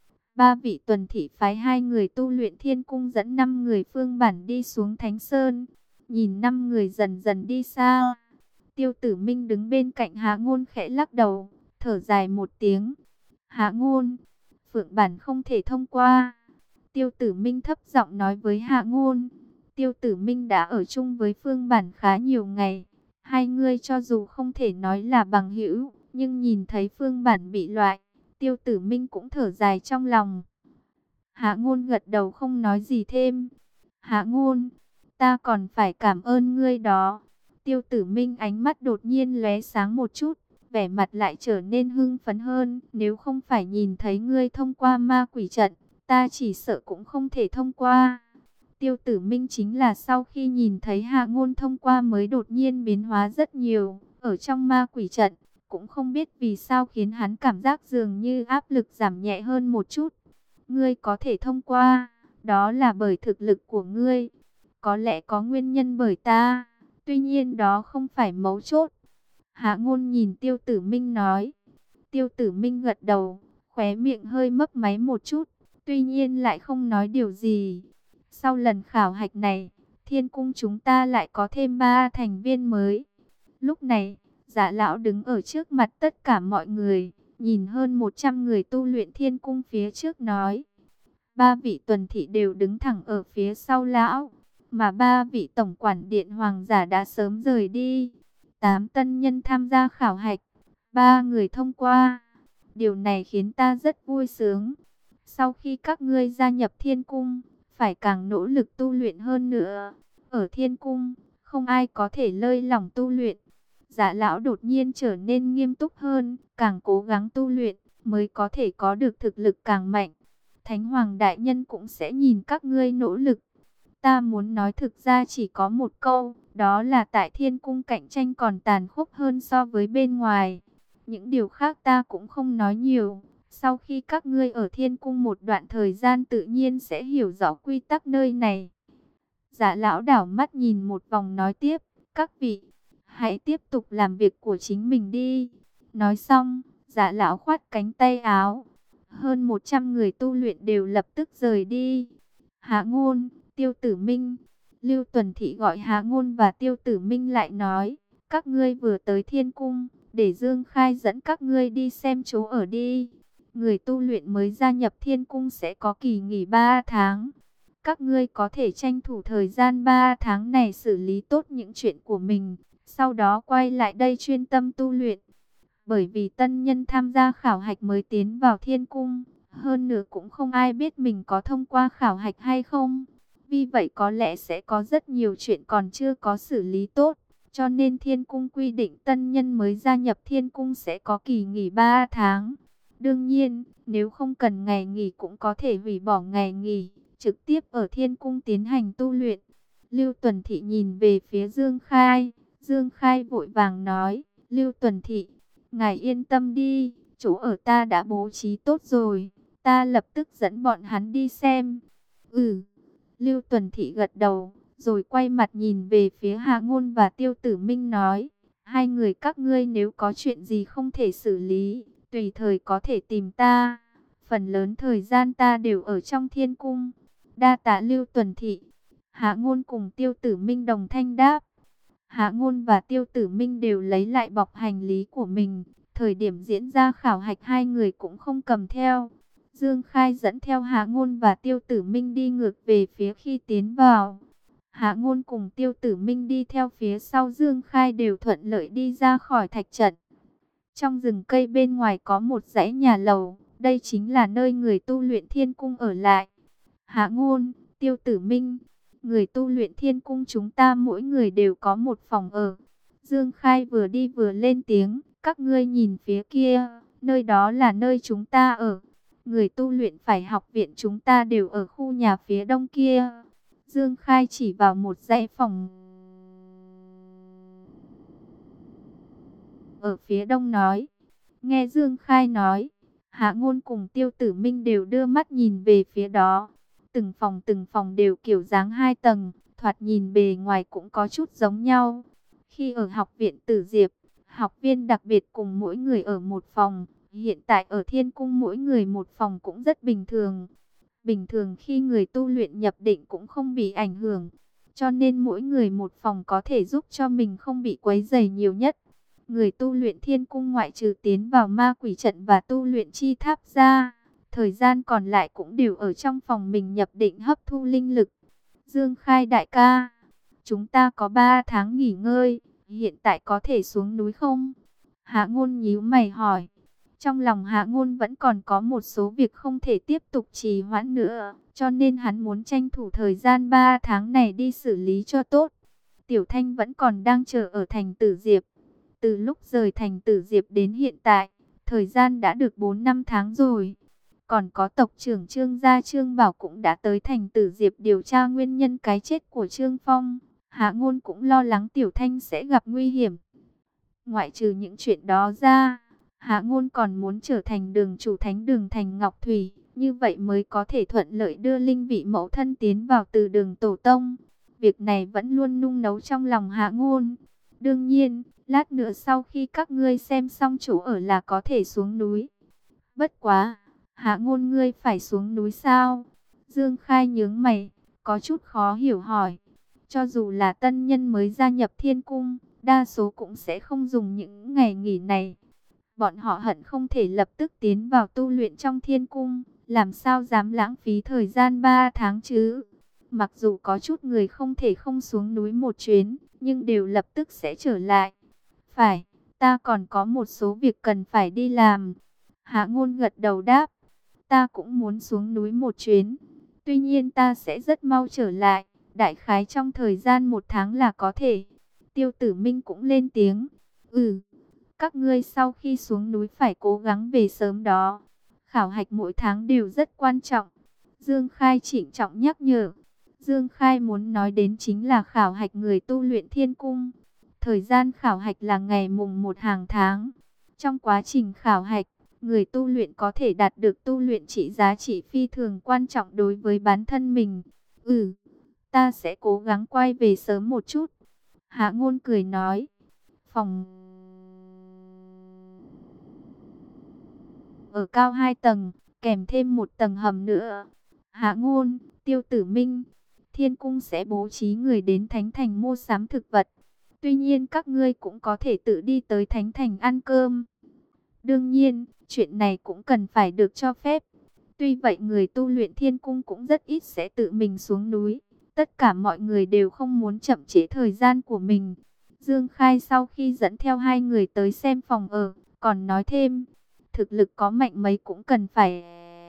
A: 3 vị tuần thị phái 2 người tu luyện thiên cung dẫn 5 người Phương Bản đi xuống Thánh Sơn. Nhìn 5 người dần dần đi xa, Tiêu Tử Minh đứng bên cạnh Hạ Ngôn khẽ lắc đầu, thở dài một tiếng. Hạ Ngôn, Phượng Bản không thể thông qua. Tiêu Tử Minh thấp giọng nói với Hạ Ngôn. Tiêu Tử Minh đã ở chung với Phương Bản khá nhiều ngày. Hai người cho dù không thể nói là bằng hữu, nhưng nhìn thấy Phương Bản bị loại, Tiêu Tử Minh cũng thở dài trong lòng. Hạ Ngôn gật đầu không nói gì thêm. Hạ Ngôn, ta còn phải cảm ơn ngươi đó. Tiêu Tử Minh ánh mắt đột nhiên lóe sáng một chút, vẻ mặt lại trở nên hưng phấn hơn. Nếu không phải nhìn thấy ngươi thông qua ma quỷ trận, ta chỉ sợ cũng không thể thông qua. Tiêu Tử Minh chính là sau khi nhìn thấy Hạ Ngôn thông qua mới đột nhiên biến hóa rất nhiều. Ở trong ma quỷ trận, cũng không biết vì sao khiến hắn cảm giác dường như áp lực giảm nhẹ hơn một chút. Ngươi có thể thông qua, đó là bởi thực lực của ngươi. Có lẽ có nguyên nhân bởi ta, tuy nhiên đó không phải mấu chốt. Hạ Ngôn nhìn Tiêu Tử Minh nói. Tiêu Tử Minh gật đầu, khóe miệng hơi mấp máy một chút, tuy nhiên lại không nói điều gì. Sau lần khảo hạch này, thiên cung chúng ta lại có thêm 3 thành viên mới. Lúc này, Dạ lão đứng ở trước mặt tất cả mọi người, nhìn hơn 100 người tu luyện thiên cung phía trước nói. 3 vị tuần thị đều đứng thẳng ở phía sau lão, mà 3 vị tổng quản điện hoàng giả đã sớm rời đi. 8 tân nhân tham gia khảo hạch, 3 người thông qua. Điều này khiến ta rất vui sướng. Sau khi các ngươi gia nhập thiên cung, phải càng nỗ lực tu luyện hơn nữa. Ở thiên cung, không ai có thể lơi lỏng tu luyện. Dạ lão đột nhiên trở nên nghiêm túc hơn, càng cố gắng tu luyện, mới có thể có được thực lực càng mạnh. Thánh Hoàng Đại Nhân cũng sẽ nhìn các ngươi nỗ lực. Ta muốn nói thực ra chỉ có một câu, đó là tại Thiên Cung cạnh tranh còn tàn khốc hơn so với bên ngoài. Những điều khác ta cũng không nói nhiều. Sau khi các ngươi ở Thiên Cung một đoạn thời gian tự nhiên sẽ hiểu rõ quy tắc nơi này. Dạ lão đảo mắt nhìn một vòng nói tiếp, các vị, hãy tiếp tục làm việc của chính mình đi. Nói xong, dạ lão khoát cánh tay áo. Hơn 100 người tu luyện đều lập tức rời đi. Hạ Ngôn, Tiêu Tử Minh, Lưu Tuần Thị gọi Hạ Ngôn và Tiêu Tử Minh lại nói, các ngươi vừa tới Thiên Cung, để Dương Khai dẫn các ngươi đi xem chỗ ở đi. Người tu luyện mới gia nhập Thiên Cung sẽ có kỳ nghỉ 3 tháng. Các ngươi có thể tranh thủ thời gian 3 tháng này xử lý tốt những chuyện của mình, sau đó quay lại đây chuyên tâm tu luyện. Bởi vì tân nhân tham gia khảo hạch mới tiến vào Thiên Cung, hơn nữa cũng không ai biết mình có thông qua khảo hạch hay không. Vì vậy có lẽ sẽ có rất nhiều chuyện còn chưa có xử lý tốt. Cho nên Thiên Cung quy định tân nhân mới gia nhập Thiên Cung sẽ có kỳ nghỉ 3 tháng. Đương nhiên, nếu không cần ngày nghỉ cũng có thể hủy bỏ ngày nghỉ, trực tiếp ở Thiên Cung tiến hành tu luyện. Lưu Tuần Thị nhìn về phía Dương Khai. Dương Khai vội vàng nói, Lưu Tuần Thị, ngài yên tâm đi, chỗ ở ta đã bố trí tốt rồi, ta lập tức dẫn bọn hắn đi xem. Ừ, Lưu Tuần Thị gật đầu, rồi quay mặt nhìn về phía Hạ Ngôn và Tiêu Tử Minh nói, hai người các ngươi nếu có chuyện gì không thể xử lý, tùy thời có thể tìm ta, phần lớn thời gian ta đều ở trong Thiên Cung. Đa tạ Lưu Tuần Thị. Hạ Ngôn cùng Tiêu Tử Minh đồng thanh đáp. Hạ Ngôn và Tiêu Tử Minh đều lấy lại bọc hành lý của mình. Thời điểm diễn ra khảo hạch hai người cũng không cầm theo. Dương Khai dẫn theo Hạ Ngôn và Tiêu Tử Minh đi ngược về phía khi tiến vào. Hạ Ngôn cùng Tiêu Tử Minh đi theo phía sau Dương Khai đều thuận lợi đi ra khỏi thạch trận. Trong rừng cây bên ngoài có một dãy nhà lầu. Đây chính là nơi người tu luyện Thiên Cung ở lại. Hạ Ngôn, Tiêu Tử Minh, người tu luyện Thiên Cung chúng ta mỗi người đều có một phòng ở. Dương Khai vừa đi vừa lên tiếng, các ngươi nhìn phía kia, nơi đó là nơi chúng ta ở. Người tu luyện phải học viện chúng ta đều ở khu nhà phía đông kia. Dương Khai chỉ vào một dãy phòng ở phía đông nói. Nghe Dương Khai nói, Hạ Ngôn cùng Tiêu Tử Minh đều đưa mắt nhìn về phía đó. Từng phòng đều kiểu dáng 2 tầng, thoạt nhìn bề ngoài cũng có chút giống nhau. Khi ở học viện Tử Diệp, học viên đặc biệt cùng mỗi người ở một phòng. Hiện tại ở Thiên Cung mỗi người một phòng cũng rất bình thường. Bình thường khi người tu luyện nhập định cũng không bị ảnh hưởng. Cho nên mỗi người một phòng có thể giúp cho mình không bị quấy rầy nhiều nhất. Người tu luyện Thiên Cung ngoại trừ tiến vào ma quỷ trận và tu luyện chi tháp ra, thời gian còn lại cũng đều ở trong phòng mình nhập định hấp thu linh lực. Dương Khai đại ca, chúng ta có 3 tháng nghỉ ngơi, hiện tại có thể xuống núi không? Hạ Ngôn nhíu mày hỏi. Trong lòng Hạ Ngôn vẫn còn có một số việc không thể tiếp tục trì hoãn nữa, cho nên hắn muốn tranh thủ thời gian 3 tháng này đi xử lý cho tốt. Tiểu Thanh vẫn còn đang chờ ở thành Tử Diệp. Từ lúc rời thành Tử Diệp đến hiện tại, thời gian đã được 4-5 tháng rồi. Còn có tộc trưởng Trương gia Trương Bảo cũng đã tới thành Tử Diệp điều tra nguyên nhân cái chết của Trương Phong. Hạ Ngôn cũng lo lắng Tiểu Thanh sẽ gặp nguy hiểm. Ngoại trừ những chuyện đó ra, Hạ Ngôn còn muốn trở thành đường chủ thánh đường thành Ngọc Thủy. Như vậy mới có thể thuận lợi đưa linh vị mẫu thân tiến vào từ đường tổ tông. Việc này vẫn luôn nung nấu trong lòng Hạ Ngôn. Đương nhiên, lát nữa sau khi các ngươi xem xong chỗ ở là có thể xuống núi. Bất quá, Hạ Ngôn ngươi phải xuống núi sao? Dương Khai nhướng mày, có chút khó hiểu hỏi. Cho dù là tân nhân mới gia nhập Thiên Cung, đa số cũng sẽ không dùng những ngày nghỉ này. Bọn họ hận không thể lập tức tiến vào tu luyện trong Thiên Cung, làm sao dám lãng phí thời gian 3 tháng chứ? Mặc dù có chút người không thể không xuống núi một chuyến, nhưng đều lập tức sẽ trở lại. Phải, ta còn có một số việc cần phải đi làm. Hạ Ngôn gật đầu đáp, ta cũng muốn xuống núi một chuyến. Tuy nhiên ta sẽ rất mau trở lại, đại khái trong thời gian 1 tháng là có thể. Tiêu Tử Minh cũng lên tiếng, các ngươi sau khi xuống núi phải cố gắng về sớm đó. Khảo hạch mỗi tháng đều rất quan trọng, Dương Khai trịnh trọng nhắc nhở. Dương Khai muốn nói đến chính là khảo hạch người tu luyện thiên cung. Thời gian khảo hạch là ngày mùng 1 hàng tháng. Trong quá trình khảo hạch, người tu luyện có thể đạt được tu luyện trị giá trị phi thường quan trọng đối với bản thân mình. Ta sẽ cố gắng quay về sớm một chút. Hạ Ngôn cười nói. Phòng ở cao 2 tầng, kèm thêm một tầng hầm nữa. Hạ Ngôn, Tiêu Tử Minh, Thiên Cung sẽ bố trí người đến Thánh Thành mua sắm thực vật. Tuy nhiên các ngươi cũng có thể tự đi tới Thánh Thành ăn cơm. Đương nhiên, chuyện này cũng cần phải được cho phép. Tuy vậy người tu luyện Thiên Cung cũng rất ít sẽ tự mình xuống núi. Tất cả mọi người đều không muốn chậm trễ thời gian của mình. Dương Khai sau khi dẫn theo hai người tới xem phòng ở, còn nói thêm, thực lực có mạnh mấy cũng cần phải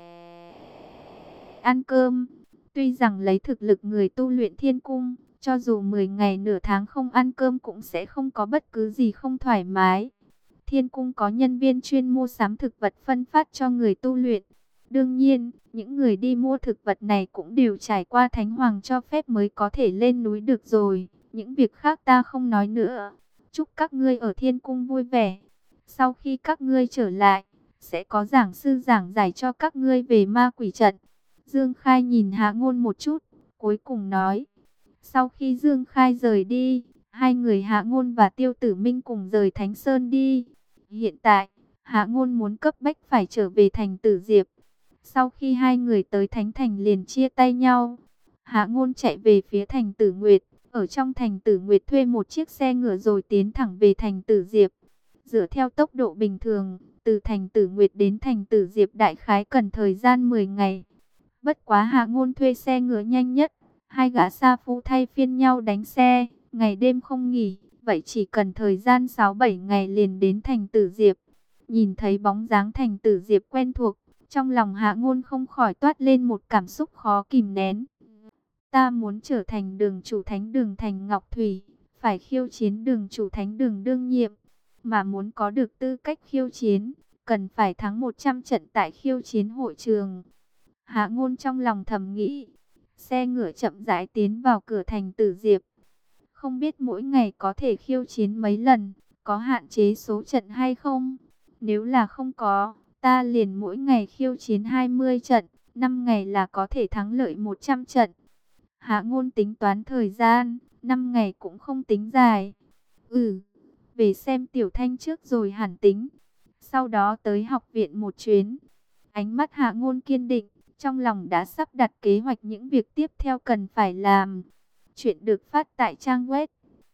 A: ăn cơm. Tuy rằng lấy thực lực người tu luyện Thiên Cung, cho dù 10 ngày nửa tháng không ăn cơm cũng sẽ không có bất cứ gì không thoải mái. Thiên Cung có nhân viên chuyên mua sắm thực vật phân phát cho người tu luyện. Đương nhiên, những người đi mua thực vật này cũng đều trải qua Thánh Hoàng cho phép mới có thể lên núi được rồi. Những việc khác ta không nói nữa. Chúc các ngươi ở Thiên Cung vui vẻ. Sau khi các ngươi trở lại, sẽ có giảng sư giảng giải cho các ngươi về ma quỷ trận. Dương Khai nhìn Hạ Ngôn một chút, cuối cùng nói. Sau khi Dương Khai rời đi, hai người Hạ Ngôn và Tiêu Tử Minh cùng rời Thánh Sơn đi. Hiện tại, Hạ Ngôn muốn cấp bách phải trở về thành Tử Diệp. Sau khi hai người tới Thánh Thành liền chia tay nhau. Hạ Ngôn chạy về phía thành Tử Nguyệt. Ở trong thành Tử Nguyệt thuê một chiếc xe ngựa rồi tiến thẳng về thành Tử Diệp. Dựa theo tốc độ bình thường, từ thành Tử Nguyệt đến thành Tử Diệp đại khái cần thời gian 10 ngày. Bất quá Hạ Ngôn thuê xe ngựa nhanh nhất. Hai gã sa phu thay phiên nhau đánh xe, ngày đêm không nghỉ. Vậy chỉ cần thời gian 6-7 ngày liền đến thành Tử Diệp. Nhìn thấy bóng dáng thành Tử Diệp quen thuộc, trong lòng Hạ Ngôn không khỏi toát lên một cảm xúc khó kìm nén. Ta muốn trở thành đường chủ thánh đường thành Ngọc Thủy, phải khiêu chiến đường chủ thánh đường đương nhiệm. Mà muốn có được tư cách khiêu chiến, cần phải thắng 100 trận tại khiêu chiến hội trường. Hạ Ngôn trong lòng thầm nghĩ. Xe ngựa chậm rãi tiến vào cửa thành Tử Diệp. Không biết mỗi ngày có thể khiêu chiến mấy lần, có hạn chế số trận hay không? Nếu là không có, ta liền mỗi ngày khiêu chiến 20 trận, 5 ngày là có thể thắng lợi 100 trận. Hạ Ngôn tính toán thời gian, 5 ngày cũng không tính dài. Về xem Tiểu Thanh trước rồi hẳn tính. Sau đó tới học viện một chuyến. Ánh mắt Hạ Ngôn kiên định, trong lòng đã sắp đặt kế hoạch những việc tiếp theo cần phải làm. Chuyện được phát tại trang web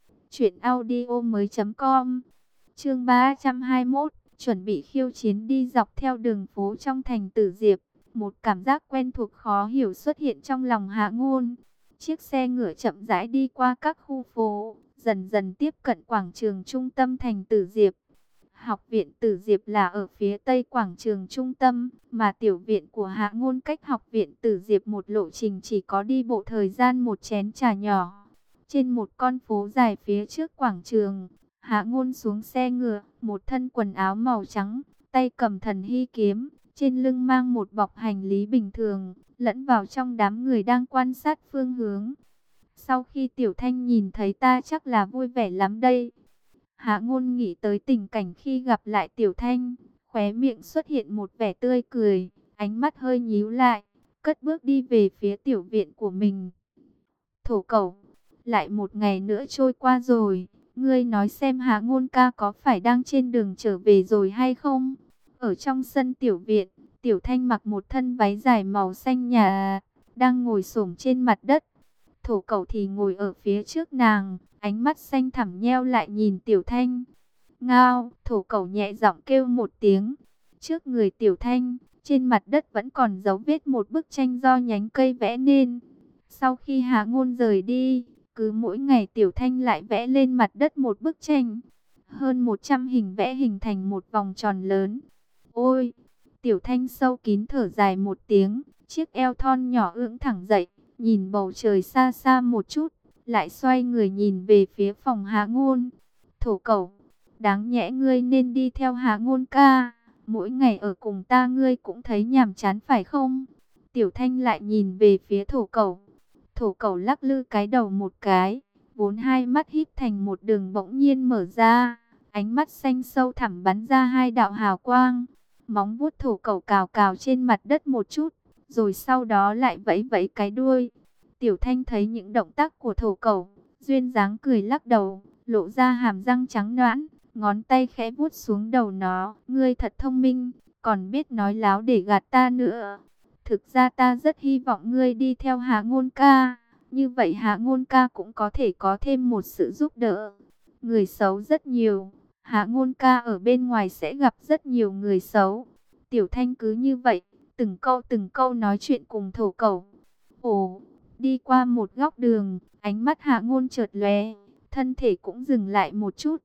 A: truyệnaudiomoi.com. Chương 321, chuẩn bị khiêu chiến đi dọc theo đường phố trong thành Tử Diệp. Một cảm giác quen thuộc khó hiểu xuất hiện trong lòng Hạ Ngôn. Chiếc xe ngựa chậm rãi đi qua các khu phố, dần dần tiếp cận quảng trường trung tâm thành Tử Diệp. Học viện Tử Diệp là ở phía tây quảng trường trung tâm, mà tiểu viện của Hạ Ngôn cách học viện Tử Diệp một lộ trình chỉ có đi bộ thời gian một chén trà nhỏ. Trên một con phố dài phía trước quảng trường, Hạ Ngôn xuống xe ngựa, một thân quần áo màu trắng, tay cầm thần hy kiếm, trên lưng mang một bọc hành lý bình thường, lẫn vào trong đám người đang quan sát phương hướng. Sau khi Tiểu Thanh nhìn thấy ta chắc là vui vẻ lắm đây. Hạ Ngôn nghĩ tới tình cảnh khi gặp lại Tiểu Thanh, khóe miệng xuất hiện một vẻ tươi cười, ánh mắt hơi nhíu lại, cất bước đi về phía tiểu viện của mình. Thổ Cẩu, lại một ngày nữa trôi qua rồi, ngươi nói xem Hạ Ngôn ca có phải đang trên đường trở về rồi hay không? Ở trong sân tiểu viện, Tiểu Thanh mặc một thân váy dài màu xanh nhà, đang ngồi xổm trên mặt đất. Thổ Cẩu thì ngồi ở phía trước nàng, ánh mắt xanh thẳm nheo lại nhìn Tiểu Thanh. Ngao, Thổ Cẩu nhẹ giọng kêu một tiếng. Trước người Tiểu Thanh, trên mặt đất vẫn còn dấu vết một bức tranh do nhánh cây vẽ nên. Sau khi Hạ Ngôn rời đi, cứ mỗi ngày Tiểu Thanh lại vẽ lên mặt đất một bức tranh. Hơn 100 hình vẽ hình thành một vòng tròn lớn. Ôi! Tiểu Thanh sâu kín thở dài một tiếng, chiếc eo thon nhỏ ưỡn thẳng dậy, nhìn bầu trời xa xa một chút, lại xoay người nhìn về phía phòng Hạ Ngôn. Thổ Cẩu, đáng nhẽ ngươi nên đi theo Hạ Ngôn ca, mỗi ngày ở cùng ta ngươi cũng thấy nhàm chán phải không? Tiểu Thanh lại nhìn về phía thổ cẩu. Thổ cẩu lắc lư cái đầu một cái, vốn hai mắt híp thành một đường bỗng nhiên mở ra, ánh mắt xanh sâu thẳm bắn ra hai đạo hào quang. Móng vuốt thổ cẩu cào cào trên mặt đất một chút, rồi sau đó lại vẫy vẫy cái đuôi. Tiểu Thanh thấy những động tác của thổ cẩu, duyên dáng cười lắc đầu, lộ ra hàm răng trắng nõn, ngón tay khẽ vuốt xuống đầu nó. Ngươi thật thông minh, còn biết nói láo để gạt ta nữa. Thực ra ta rất hy vọng ngươi đi theo Hạ Ngôn ca, như vậy Hạ Ngôn ca cũng có thể có thêm một sự giúp đỡ. Người xấu rất nhiều, Hạ Ngôn ca ở bên ngoài sẽ gặp rất nhiều người xấu. Tiểu Thanh cứ như vậy, từng câu nói chuyện cùng thổ cẩu. Ồ, đi qua một góc đường, ánh mắt Hạ Ngôn chợt lóe, thân thể cũng dừng lại một chút.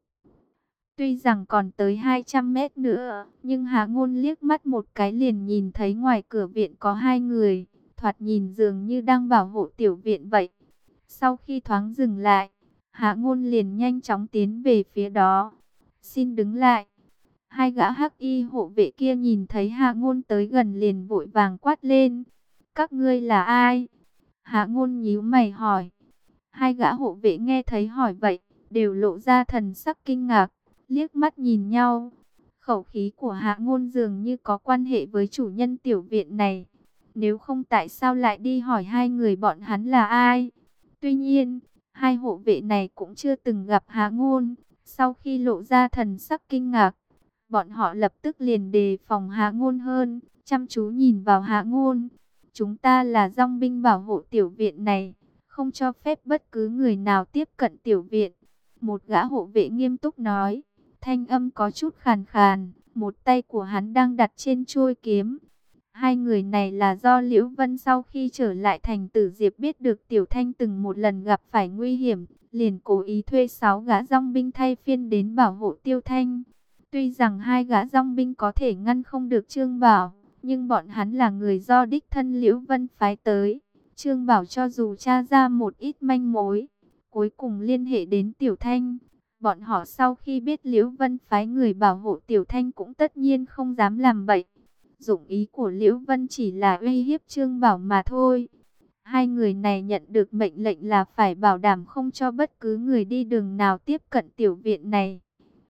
A: Tuy rằng còn tới 200 mét nữa, nhưng Hạ Ngôn liếc mắt một cái liền nhìn thấy ngoài cửa viện có hai người, thoạt nhìn dường như đang bảo hộ tiểu viện vậy. Sau khi thoáng dừng lại, Hạ Ngôn liền nhanh chóng tiến về phía đó. Xin đứng lại. Hai gã hắc y hộ vệ kia nhìn thấy Hạ Ngôn tới gần liền vội vàng quát lên. Các ngươi là ai? Hạ Ngôn nhíu mày hỏi. Hai gã hộ vệ nghe thấy hỏi vậy, đều lộ ra thần sắc kinh ngạc, liếc mắt nhìn nhau. Khẩu khí của Hạ Ngôn dường như có quan hệ với chủ nhân tiểu viện này. Nếu không tại sao lại đi hỏi hai người bọn hắn là ai? Tuy nhiên, hai hộ vệ này cũng chưa từng gặp Hạ Ngôn. Sau khi lộ ra thần sắc kinh ngạc, bọn họ lập tức liền đề phòng Hạ Ngôn hơn, chăm chú nhìn vào Hạ Ngôn. Chúng ta là dòng binh bảo hộ tiểu viện này, không cho phép bất cứ người nào tiếp cận tiểu viện. Một gã hộ vệ nghiêm túc nói, thanh âm có chút khàn khàn, một tay của hắn đang đặt trên chuôi kiếm. Hai người này là do Liễu Vân sau khi trở lại thành Tử Diệp biết được Tiểu Thanh từng một lần gặp phải nguy hiểm, liền cố ý thuê 6 gã dòng binh thay phiên đến bảo hộ Tiêu Thanh. Tuy rằng hai gã dòng binh có thể ngăn không được Trương Bảo, nhưng bọn hắn là người do đích thân Liễu Vân phái tới. Trương Bảo cho dù tra ra một ít manh mối, cuối cùng liên hệ đến Tiểu Thanh. Bọn họ sau khi biết Liễu Vân phái người bảo hộ Tiểu Thanh cũng tất nhiên không dám làm bậy. Dụng ý của Liễu Vân chỉ là uy hiếp Trương Bảo mà thôi. Hai người này nhận được mệnh lệnh là phải bảo đảm không cho bất cứ người đi đường nào tiếp cận tiểu viện này.